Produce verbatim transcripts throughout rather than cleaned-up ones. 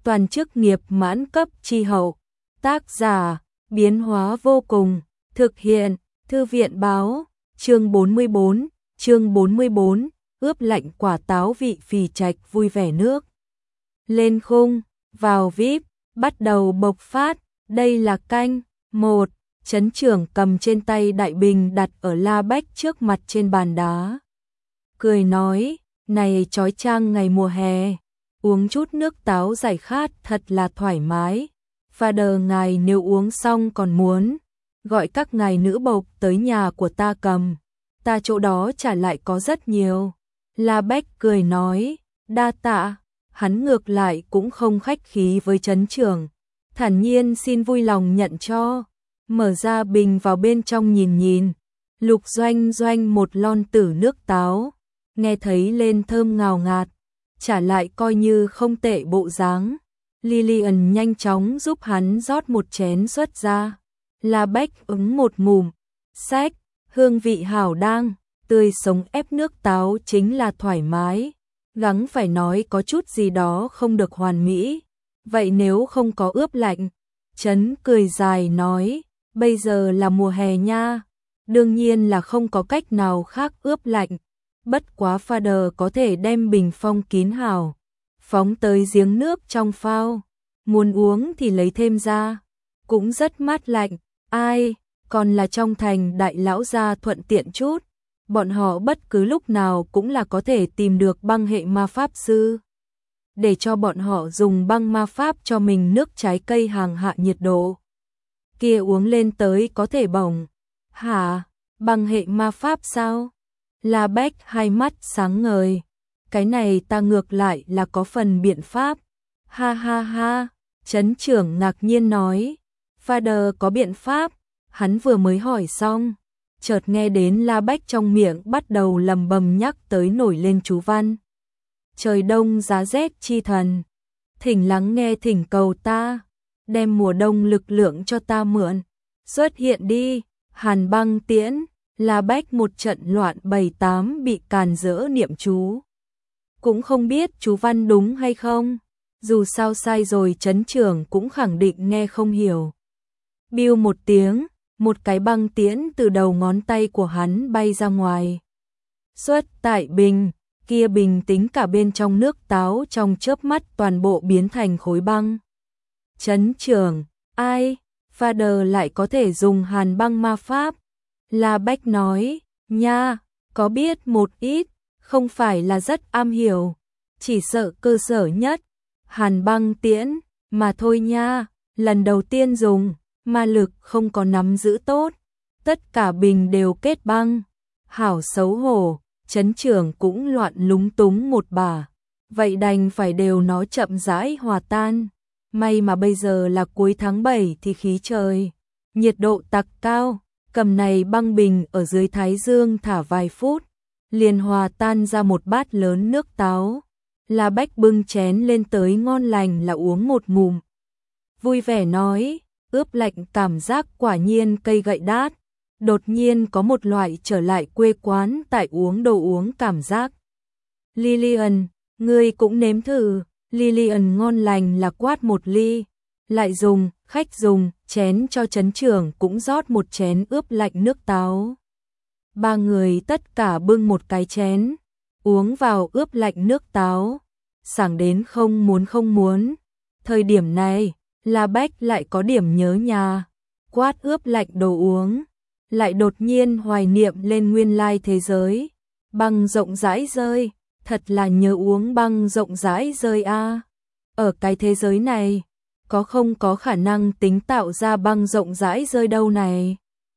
toàn chức nghiệp mãn cấp chi hậu. Tác giả, biến hóa vô cùng, thực hiện, thư viện báo, chương bốn mươi bốn, chương bốn mươi bốn, ướp lạnh quả táo vị phì trạch vui vẻ nước. Lên khung, vào vi ai pi, bắt đầu bộc phát, đây là canh, một, Trấn trưởng cầm trên tay đại bình đặt ở La Bách trước mặt trên bàn đá. Cười nói, này chói chang ngày mùa hè, uống chút nước táo giải khát thật là thoải mái. Father ngài nếu uống xong còn muốn, gọi các ngài nữ bộc tới nhà của ta cầm, ta chỗ đó trả lại có rất nhiều. La Bách cười nói, đa tạ, hắn ngược lại cũng không khách khí với trấn trưởng, thản nhiên xin vui lòng nhận cho, mở ra bình vào bên trong nhìn nhìn, lục doanh doanh một lon tử nước táo, nghe thấy lên thơm ngào ngạt, trả lại coi như không tệ bộ dáng. Lillian nhanh chóng giúp hắn rót một chén xuất ra. La Bách ứng một ngụm, xách, hương vị hảo đang, tươi sống ép nước táo chính là thoải mái, gắng phải nói có chút gì đó không được hoàn mỹ. Vậy nếu không có ướp lạnh, Trấn cười dài nói, bây giờ là mùa hè nha, đương nhiên là không có cách nào khác ướp lạnh, bất quá Father có thể đem bình phong kín hảo, phóng tới giếng nước trong phao, muốn uống thì lấy thêm ra, cũng rất mát lạnh. Ai, còn là trong thành đại lão gia thuận tiện chút, bọn họ bất cứ lúc nào cũng là có thể tìm được băng hệ ma pháp sư, để cho bọn họ dùng băng ma pháp cho mình nước trái cây hàng hạ nhiệt độ. Kia uống lên tới có thể bỏng. Hả, băng hệ ma pháp sao? La Bách hai mắt sáng ngời. Cái này ta ngược lại là có phần biện pháp. Ha ha ha, trấn trưởng ngạc nhiên nói. Father có biện pháp, hắn vừa mới hỏi xong, chợt nghe đến La Bách trong miệng bắt đầu lầm bầm nhắc tới nổi lên chú văn. Trời đông giá rét chi thần, thỉnh lắng nghe thỉnh cầu ta, đem mùa đông lực lượng cho ta mượn, xuất hiện đi, hàn băng tiễn. La Bách một trận loạn bảy tám bị càn rỡ niệm chú. Cũng không biết chú văn đúng hay không, dù sao sai rồi trấn trưởng cũng khẳng định nghe không hiểu. Biu một tiếng, một cái băng tiễn từ đầu ngón tay của hắn bay ra ngoài. Xuất tại bình, kia bình tính cả bên trong nước táo trong chớp mắt toàn bộ biến thành khối băng. Trấn trưởng, ai, Father lại có thể dùng hàn băng ma pháp? La Bách nói, nha, có biết một ít, không phải là rất am hiểu, chỉ sợ cơ sở nhất, hàn băng tiễn, mà thôi nha, lần đầu tiên dùng, ma lực không có nắm giữ tốt, tất cả bình đều kết băng, hảo xấu hổ, trấn trưởng cũng loạn lúng túng một bà, vậy đành phải đều nó chậm rãi hòa tan, may mà bây giờ là cuối tháng bảy thì khí trời, nhiệt độ tặc cao. Cầm này băng bình ở dưới thái dương thả vài phút, liền hòa tan ra một bát lớn nước táo. La Bách bưng chén lên tới ngon lành là uống một ngụm. Vui vẻ nói, ướp lạnh cảm giác quả nhiên cây gậy đát. Đột nhiên có một loại trở lại quê quán tại uống đồ uống cảm giác. Lillian, ngươi cũng nếm thử. Lillian ngon lành là quát một ly. Lại dùng, khách dùng, chén cho trấn trưởng cũng rót một chén ướp lạnh nước táo. Ba người tất cả bưng một cái chén, uống vào ướp lạnh nước táo, sảng đến không muốn không muốn. Thời điểm này, La Bách lại có điểm nhớ nhà, quát ướp lạnh đồ uống, lại đột nhiên hoài niệm lên nguyên lai thế giới. Băng rộng rãi rơi, thật là nhớ uống băng rộng rãi rơi a. Ở cái thế giới này, có không có khả năng tính tạo ra băng rộng rãi rơi đâu này.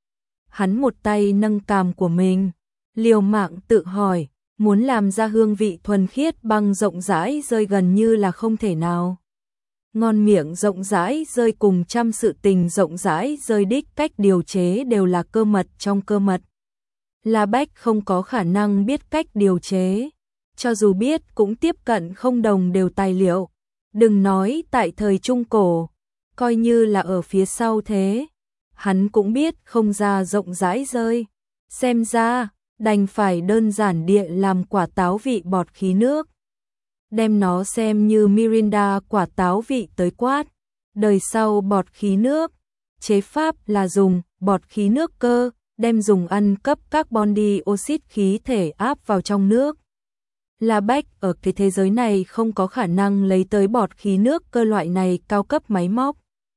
Hắn một tay nâng cằm của mình, liều mạng tự hỏi, muốn làm ra hương vị thuần khiết băng rộng rãi rơi gần như là không thể nào. Ngon miệng rộng rãi rơi cùng trăm sự tình rộng rãi rơi đích cách điều chế đều là cơ mật trong cơ mật. La Bách không có khả năng biết cách điều chế, cho dù biết cũng tiếp cận không đồng đều tài liệu. Đừng nói tại thời Trung Cổ, coi như là ở phía sau thế, hắn cũng biết không ra rộng rãi rơi. Xem ra, đành phải đơn giản địa làm quả táo vị bọt khí nước. đem nó xem như Mirinda quả táo vị tới quát. Đời sau bọt khí nước, chế pháp là dùng bọt khí nước cơ, đem dùng ăn cấp carbon dioxide khí thể áp vào trong nước. La Bách ở cái thế giới này không có khả năng lấy tới bọt khí nước cơ loại này cao cấp máy móc.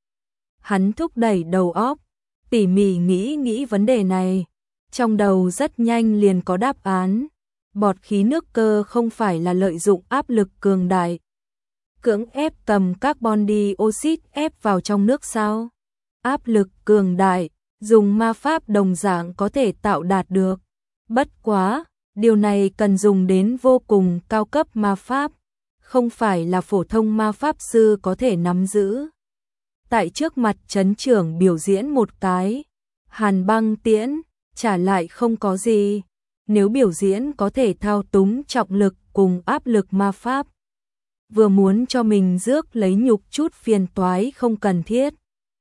Hắn thúc đẩy đầu óc, tỉ mỉ nghĩ nghĩ vấn đề này, trong đầu rất nhanh liền có đáp án. Bọt khí nước cơ không phải là lợi dụng áp lực cường đại, cưỡng ép cầm carbon dioxide ép vào trong nước sao? Áp lực cường đại, dùng ma pháp đồng dạng có thể tạo đạt được. Bất quá, điều này cần dùng đến vô cùng cao cấp ma pháp, không phải là phổ thông ma pháp sư có thể nắm giữ. Tại trước mặt trấn trưởng biểu diễn một cái, hàn băng tiễn, trả lại không có gì. Nếu biểu diễn có thể thao túng trọng lực cùng áp lực ma pháp, vừa muốn cho mình rước lấy nhục chút phiền toái không cần thiết.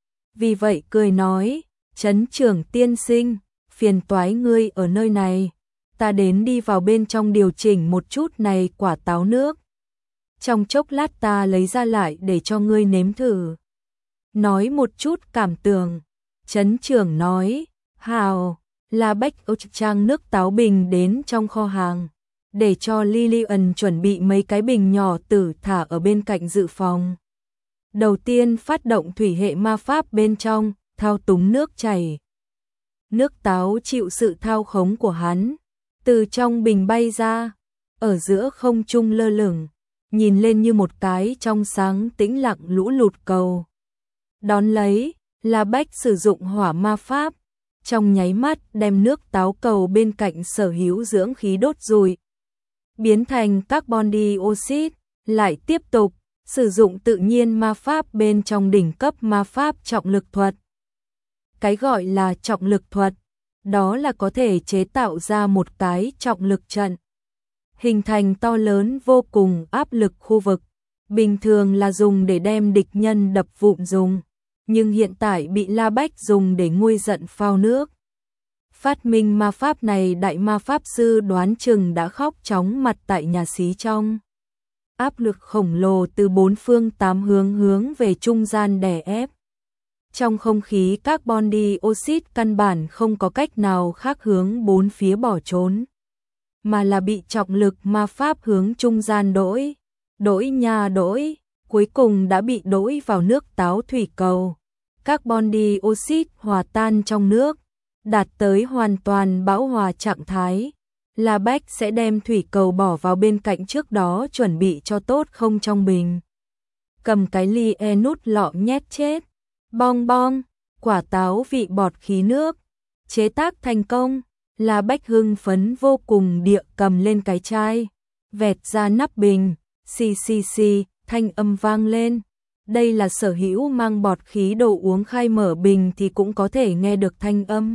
Vì vậy cười nói, trấn trưởng tiên sinh, phiền toái ngươi ở nơi này, ta đến đi vào bên trong điều chỉnh một chút này quả táo nước. Trong chốc lát ta lấy ra lại để cho ngươi nếm thử. Nói một chút cảm tưởng, trấn trưởng nói, hào. La Bách âu trang nước táo bình đến trong kho hàng, để cho Lillian chuẩn bị mấy cái bình nhỏ tử thả ở bên cạnh dự phòng. Đầu tiên phát động thủy hệ ma pháp bên trong, thao túng nước chảy. Nước táo chịu sự thao khống của hắn, từ trong bình bay ra, ở giữa không trung lơ lửng, nhìn lên như một cái trong sáng tĩnh lặng lũ lụt cầu. Đón lấy, La Bách sử dụng hỏa ma pháp, trong nháy mắt đem nước táo cầu bên cạnh sở hữu dưỡng khí đốt rụi, biến thành carbon dioxide, lại tiếp tục sử dụng tự nhiên ma pháp bên trong đỉnh cấp ma pháp trọng lực thuật. Cái gọi là trọng lực thuật, đó là có thể chế tạo ra một cái trọng lực trận, hình thành to lớn vô cùng áp lực khu vực, bình thường là dùng để đem địch nhân đập vụn dùng. Nhưng hiện tại bị La Bách dùng để nguôi giận phao nước. Phát minh ma pháp này đại ma pháp sư đoán chừng đã khóc chóng mặt tại nhà xí trong. Áp lực khổng lồ từ bốn phương tám hướng hướng về trung gian đè ép. Trong không khí carbon dioxide căn bản không có cách nào khác hướng bốn phía bỏ trốn, mà là bị trọng lực ma pháp hướng trung gian đỗi, đỗi nha đỗi, cuối cùng đã bị đỗi vào nước táo thủy cầu. Carbon dioxide hòa tan trong nước, đạt tới hoàn toàn bão hòa trạng thái. La Bách sẽ đem thủy cầu bỏ vào bên cạnh trước đó chuẩn bị cho tốt không trong bình. Cầm cái ly e nút lọ nhét chết. Bong bong, quả táo vị bọt khí nước. Chế tác thành công, La Bách hưng phấn vô cùng địa cầm lên cái chai, vẹt ra nắp bình, xì xì xì, thanh âm vang lên. Đây là sở hữu mang bọt khí đồ uống khai mở bình thì cũng có thể nghe được thanh âm.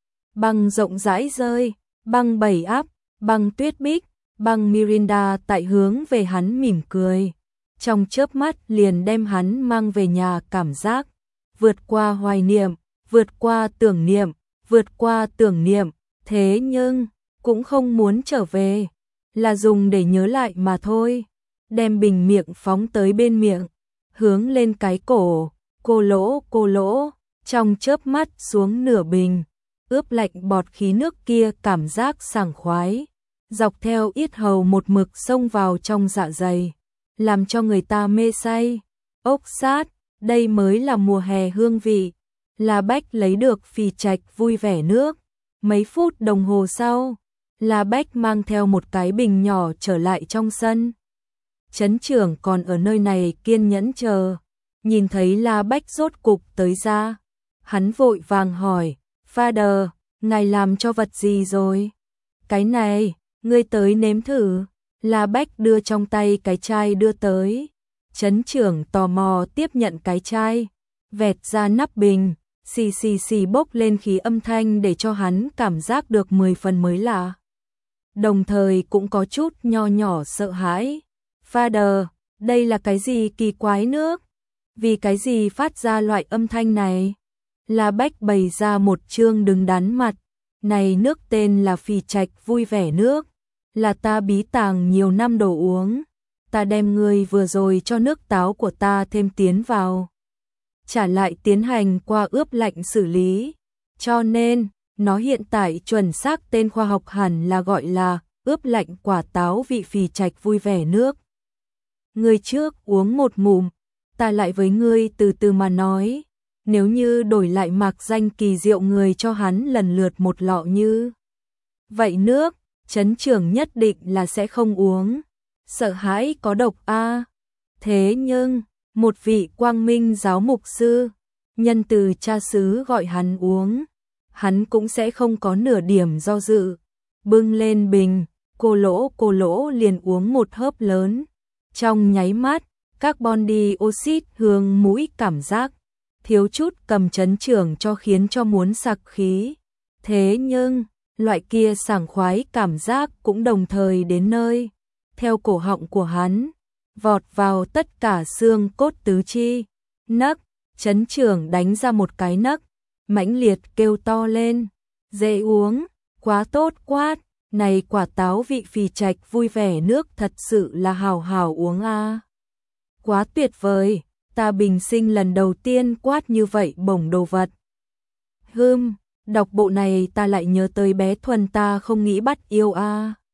Băng rộng rãi rơi, băng bảy áp, băng tuyết bích, băng Mirinda tại hướng về hắn mỉm cười. Trong chớp mắt liền đem hắn mang về nhà cảm giác. Vượt qua hoài niệm, vượt qua tưởng niệm, vượt qua tưởng niệm. Thế nhưng, cũng không muốn trở về. Là dùng để nhớ lại mà thôi. Đem bình miệng phóng tới bên miệng. Hướng lên cái cổ, cô lỗ cô lỗ, trong chớp mắt xuống nửa bình, ướp lạnh bọt khí nước kia cảm giác sảng khoái, dọc theo yết hầu một mực xông vào trong dạ dày, làm cho người ta mê say. Ốc sát, đây mới là mùa hè hương vị. La Bách lấy được phì trạch vui vẻ nước. Mấy phút đồng hồ sau, La Bách mang theo một cái bình nhỏ trở lại trong sân. Trấn trưởng còn ở nơi này kiên nhẫn chờ, nhìn thấy La Bách rốt cục tới ra, hắn vội vàng hỏi, Father, ngài làm cho vật gì rồi? Cái này, ngươi tới nếm thử. La Bách đưa trong tay cái chai đưa tới. Trấn trưởng tò mò tiếp nhận cái chai, vẹt ra nắp bình, xì xì xì bốc lên khí âm thanh để cho hắn cảm giác được mười phần mới lạ. Đồng thời cũng có chút nho nhỏ sợ hãi. Father, đây là cái gì kỳ quái nước? Vì cái gì phát ra loại âm thanh này? La Bách bày ra một chương đứng đắn mặt. Này nước tên là phì trạch vui vẻ nước, là ta bí tàng nhiều năm đồ uống. ta đem ngươi vừa rồi cho nước táo của ta thêm tiến vào. Trả lại tiến hành qua ướp lạnh xử lý. Cho nên, nó hiện tại chuẩn xác tên khoa học hẳn là gọi là ướp lạnh quả táo vị phì trạch vui vẻ nước. Ngươi trước uống một ngụm, ta lại với ngươi từ từ mà nói. Nếu như đổi lại mạc danh kỳ diệu người cho hắn lần lượt một lọ như vậy nước, trấn trưởng nhất định là sẽ không uống. Sợ hãi có độc a. Thế nhưng, một vị quang minh giáo mục sư, nhân từ cha xứ gọi hắn uống, hắn cũng sẽ không có nửa điểm do dự. Bưng lên bình, cô lỗ cô lỗ liền uống một hớp lớn. Trong nháy mắt, carbon dioxide hương mũi cảm giác, thiếu chút cầm trấn trưởng cho khiến cho muốn sặc khí. Thế nhưng, loại kia sảng khoái cảm giác cũng đồng thời đến nơi, theo cổ họng của hắn, vọt vào tất cả xương cốt tứ chi. Nấc, trấn trưởng đánh ra một cái nấc, mãnh liệt kêu to lên, dễ uống, quá tốt quát, này quả táo vị phì trạch vui vẻ nước thật sự là hào hào uống a. Quá tuyệt vời, ta bình sinh lần đầu tiên quát như vậy bổng đồ vật. Hừm, đọc bộ này ta lại nhớ tới bé Thuần ta không nghĩ bắt yêu a.